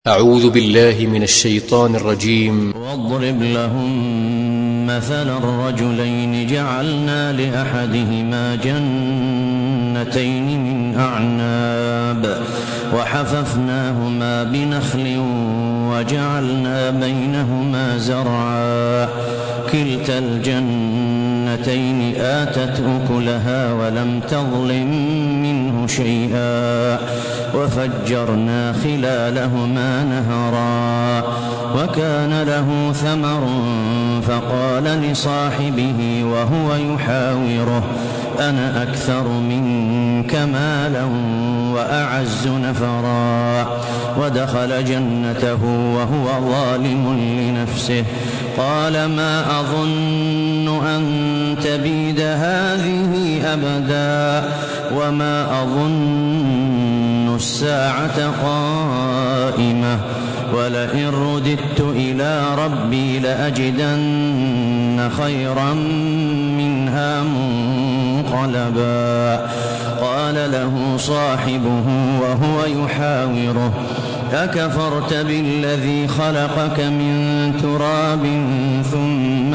أعوذ بالله من الشيطان الرجيم. واضرب لهم مثل الرجلين جعلنا لأحدهما جنتين من أعناب وحففناهما بنخل وجعلنا بينهما زرعا كلتا الجنتين آتت أكلها ولم تظلم منه شيئا وفجرنا خلالهما نهرا وكان له ثمر فقال لصاحبه وهو يحاوره أنا أكثر منك مالا وأعز نفرا ودخل جنته وهو ظالم لنفسه قال ما أظن أن تبيد هذه أبدا وما أظن الساعة قائمة ولئن رددت إلى ربي لأجدن خيرا منها منقلبا قال له صاحبه وهو يحاوره أكفرت بالذي خلقك من تراب ثم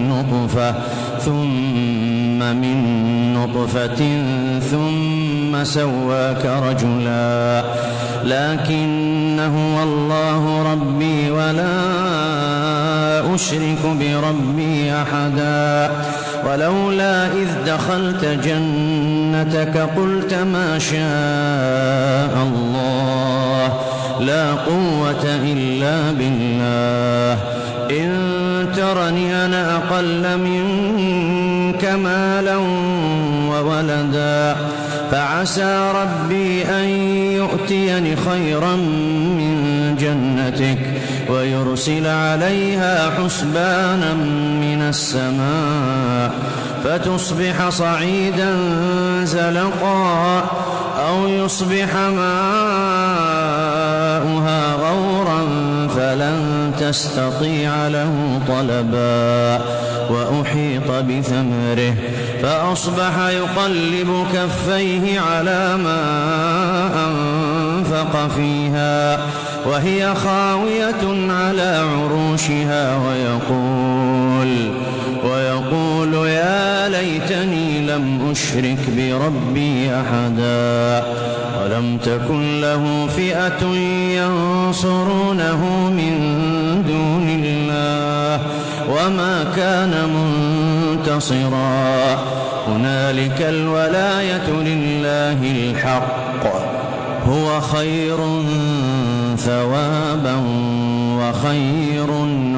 من نطفة ثم سواك رجلا لكن هو الله ربي ولا أشرك بربي أحدا ولولا إذ دخلت جنتك قلت ما شاء الله لا قوة إلا بالله إن ترني أنا أقل منك مالا وولدا فعسى ربي أن يؤتيني خيرا من جنتك ويرسل عليها حسبانا من السماء فتصبح صعيدا زلقا أو يصبح ماؤها غورا فلن تستطيع له طلبا وأحيط بثمره فأصبح يقلب كفيه على ما أنفق فيها وهي خاوية على عروشها ويقول يا ليتني لم أشرك بربي أحدا ولم تكن له فئة ينصرونه من دون الله وما كان منتصرا هنالك الولاية لله الحق هو خير ثوابا وخير